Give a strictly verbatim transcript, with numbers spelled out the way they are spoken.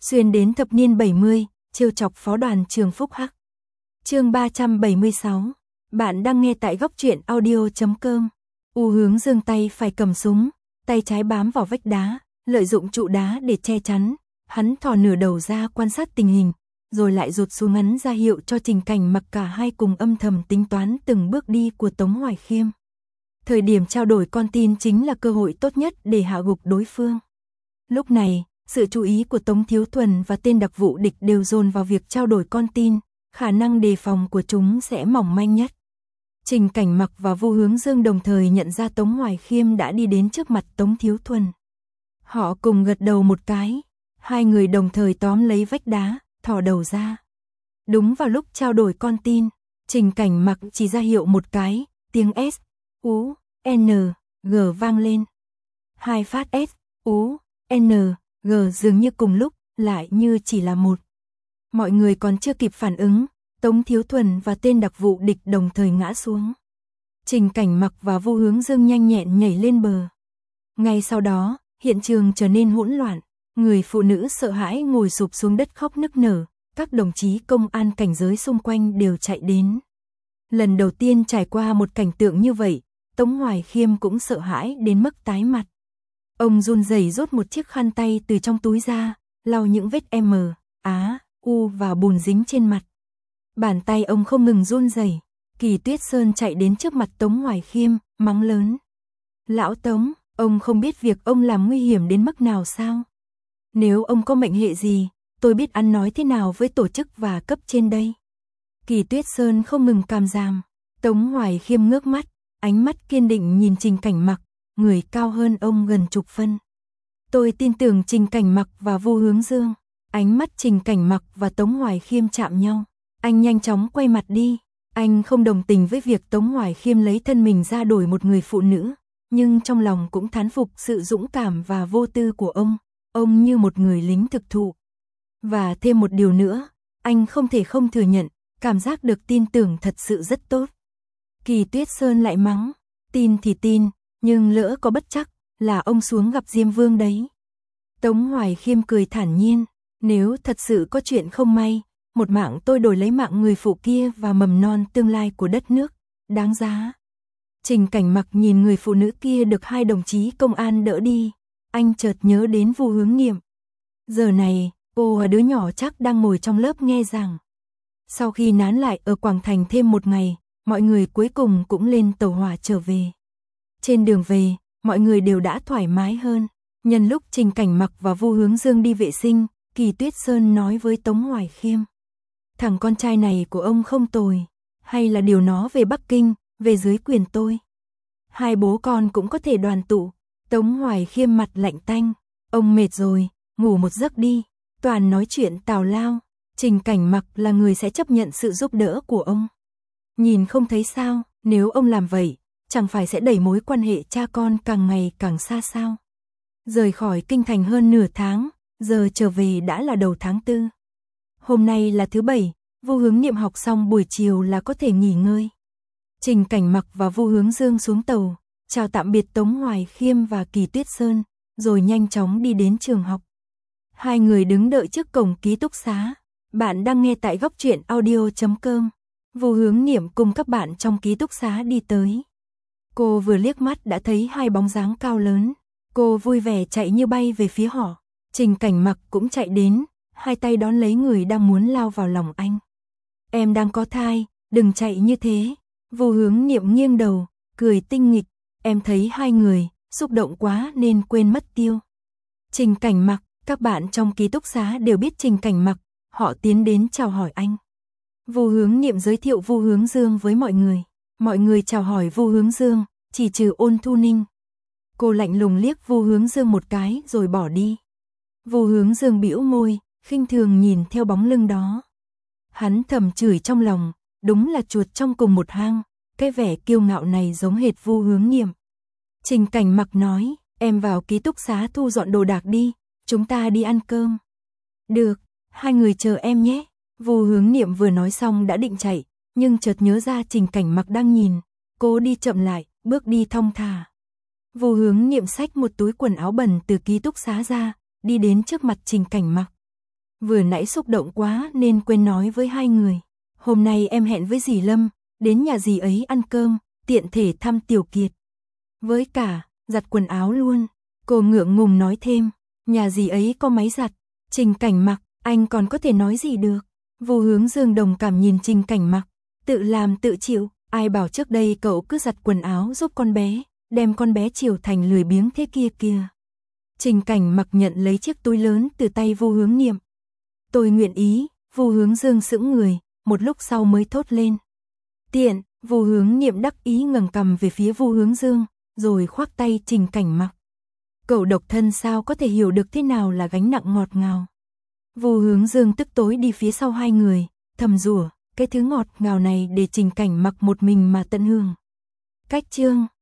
xuyên đến thập niên bảy mươi, trêu chọc phó đoàn trường Phúc Hắc. Chương ba trăm bảy mươi sáu. Bạn đang nghe tại góc truyện audio chấm com. U Hướng Dương tay phải cầm súng, tay trái bám vào vách đá, lợi dụng trụ đá để che chắn, hắn thò nửa đầu ra quan sát tình hình, rồi lại rụt xuống ngắn ra hiệu cho Trình Cảnh Mặc cả hai cùng âm thầm tính toán từng bước đi của Tống Hoài Khiêm. Thời điểm trao đổi con tin chính là cơ hội tốt nhất để hạ gục đối phương. Lúc này, sự chú ý của Tống Thiếu Thuần và tên đặc vụ địch đều dồn vào việc trao đổi con tin, khả năng đề phòng của chúng sẽ mỏng manh nhất. Trình Cảnh Mặc và Vu Hướng Dương đồng thời nhận ra Tống Hoài Khiêm đã đi đến trước mặt Tống Thiếu Thuần. Họ cùng gật đầu một cái, hai người đồng thời tóm lấy vách đá, thò đầu ra. Đúng vào lúc trao đổi con tin, Trình Cảnh Mặc chỉ ra hiệu một cái, tiếng S, U, N, G vang lên. Hai phát S, U, N, G dường như cùng lúc, lại như chỉ là một. Mọi người còn chưa kịp phản ứng, Tống Thiếu Thuần và tên đặc vụ địch đồng thời ngã xuống. Trình Cảnh Mặc và Vu Hướng Dương nhanh nhẹn nhảy lên bờ. Ngay sau đó, hiện trường trở nên hỗn loạn, người phụ nữ sợ hãi ngồi sụp xuống đất khóc nức nở, các đồng chí công an cảnh giới xung quanh đều chạy đến. Lần đầu tiên trải qua một cảnh tượng như vậy, Tống Hoài Khiêm cũng sợ hãi đến mức tái mặt. Ông run rẩy rút một chiếc khăn tay từ trong túi ra, lau những vết M, Á, U và bùn dính trên mặt. Bàn tay ông không ngừng run rẩy. Kỳ Tuyết Sơn chạy đến trước mặt Tống Hoài Khiêm, mắng lớn. Lão Tống, ông không biết việc ông làm nguy hiểm đến mức nào sao? Nếu ông có mệnh hệ gì, tôi biết ăn nói thế nào với tổ chức và cấp trên đây. Kỳ Tuyết Sơn không ngừng càm ràm. Tống Hoài Khiêm ngước mắt, ánh mắt kiên định nhìn Trình Cảnh Mặc, người cao hơn ông gần chục phân. Tôi tin tưởng Trình Cảnh Mặc và Vu Hướng Dương. Ánh mắt Trình Cảnh Mặc và Tống Hoài Khiêm chạm nhau. Anh nhanh chóng quay mặt đi. Anh không đồng tình với việc Tống Hoài Khiêm lấy thân mình ra đổi một người phụ nữ, nhưng trong lòng cũng thán phục sự dũng cảm và vô tư của ông. Ông như một người lính thực thụ. Và thêm một điều nữa, anh không thể không thừa nhận, cảm giác được tin tưởng thật sự rất tốt. Kỳ Tuyết Sơn lại mắng, tin thì tin, nhưng lỡ có bất trắc, là ông xuống gặp Diêm Vương đấy. Tống Hoài Khiêm cười thản nhiên, nếu thật sự có chuyện không may, một mạng tôi đổi lấy mạng người phụ kia và mầm non tương lai của đất nước, đáng giá. Trình Cảnh Mặc nhìn người phụ nữ kia được hai đồng chí công an đỡ đi, anh chợt nhớ đến Vu Hướng Nghiệm. Giờ này, cô và đứa nhỏ chắc đang ngồi trong lớp nghe giảng. Sau khi nán lại ở Quảng Thành thêm một ngày, mọi người cuối cùng cũng lên tàu hỏa trở về. Trên đường về, mọi người đều đã thoải mái hơn. Nhân lúc Trình Cảnh Mặc và Vu Hướng Dương đi vệ sinh, Kỳ Tuyết Sơn nói với Tống Hoài Khiêm. Thằng con trai này của ông không tồi, hay là điều nó về Bắc Kinh, về dưới quyền tôi. Hai bố con cũng có thể đoàn tụ. Tống Hoài Khiêm mặt lạnh tanh, ông mệt rồi, ngủ một giấc đi. Toàn nói chuyện tào lao, Trình Cảnh Mặc là người sẽ chấp nhận sự giúp đỡ của ông. Nhìn không thấy sao, nếu ông làm vậy, chẳng phải sẽ đẩy mối quan hệ cha con càng ngày càng xa sao. Rời khỏi kinh thành hơn nửa tháng, giờ trở về đã là đầu tháng tư. Hôm nay là thứ bảy, Vu Hướng Nghiệm học xong buổi chiều là có thể nghỉ ngơi. Trình Cảnh Mặc và Vu Hướng Dương xuống tàu, chào tạm biệt Tống Hoài Khiêm và Kỳ Tuyết Sơn, rồi nhanh chóng đi đến trường học. Hai người đứng đợi trước cổng ký túc xá. Bạn đang nghe tại góc truyện audio chấm com. Vu Hướng Nghiệm cùng các bạn trong ký túc xá đi tới. Cô vừa liếc mắt đã thấy hai bóng dáng cao lớn. Cô vui vẻ chạy như bay về phía họ. Trình Cảnh Mặc cũng chạy đến, hai tay đón lấy người đang muốn lao vào lòng anh. Em đang có thai, đừng chạy như thế. Vu Hướng Nghiệm nghiêng đầu, cười tinh nghịch. Em thấy hai người, xúc động quá nên quên mất tiêu. Trình Cảnh Mặc, các bạn trong ký túc xá đều biết Trình Cảnh Mặc, họ tiến đến chào hỏi anh. Vu Hướng Nghiệm giới thiệu Vu Hướng Dương với mọi người. Mọi người chào hỏi Vu Hướng Dương, chỉ trừ Ôn Thu Ninh. Cô lạnh lùng liếc Vu Hướng Dương một cái rồi bỏ đi. Vu Hướng Dương bĩu môi, khinh thường nhìn theo bóng lưng đó. Hắn thầm chửi trong lòng, đúng là chuột trong cùng một hang, cái vẻ kiêu ngạo này giống hệt Vu Hướng Nghiệm. Trình Cảnh Mặc nói, em vào ký túc xá thu dọn đồ đạc đi, chúng ta đi ăn cơm. Được, hai người chờ em nhé. Vu Hướng Nghiệm vừa nói xong đã định chạy, nhưng chợt nhớ ra Trình Cảnh Mặc đang nhìn, cô đi chậm lại, bước đi thong thả. Vu Hướng Nghiệm xách một túi quần áo bẩn từ ký túc xá ra, đi đến trước mặt Trình Cảnh Mặc. Vừa nãy xúc động quá nên quên nói với hai người. Hôm nay em hẹn với dì Lâm, đến nhà dì ấy ăn cơm, tiện thể thăm Tiểu Kiệt. Với cả, giặt quần áo luôn. Cô ngượng ngùng nói thêm, nhà dì ấy có máy giặt. Trình Cảnh Mặc, anh còn có thể nói gì được. Vu Hướng Dương đồng cảm nhìn Trình Cảnh Mặc, tự làm tự chịu, ai bảo trước đây cậu cứ giặt quần áo giúp con bé, đem con bé chiều thành lười biếng thế kia kìa. Trình Cảnh Mặc nhận lấy chiếc túi lớn từ tay Vu Hướng Niệm. Tôi nguyện ý. Vu Hướng Dương sững người, một lúc sau mới thốt lên. Tiện. Vu Hướng Niệm đắc ý ngẩng cằm về phía Vu Hướng Dương, rồi khoác tay Trình Cảnh Mặc. Cậu độc thân sao có thể hiểu được thế nào là gánh nặng ngọt ngào. Vu Hướng Dương tức tối đi phía sau hai người, thầm rủa, cái thứ ngọt ngào này để Trình Cảnh Mặc một mình mà tận hưởng. Cách chương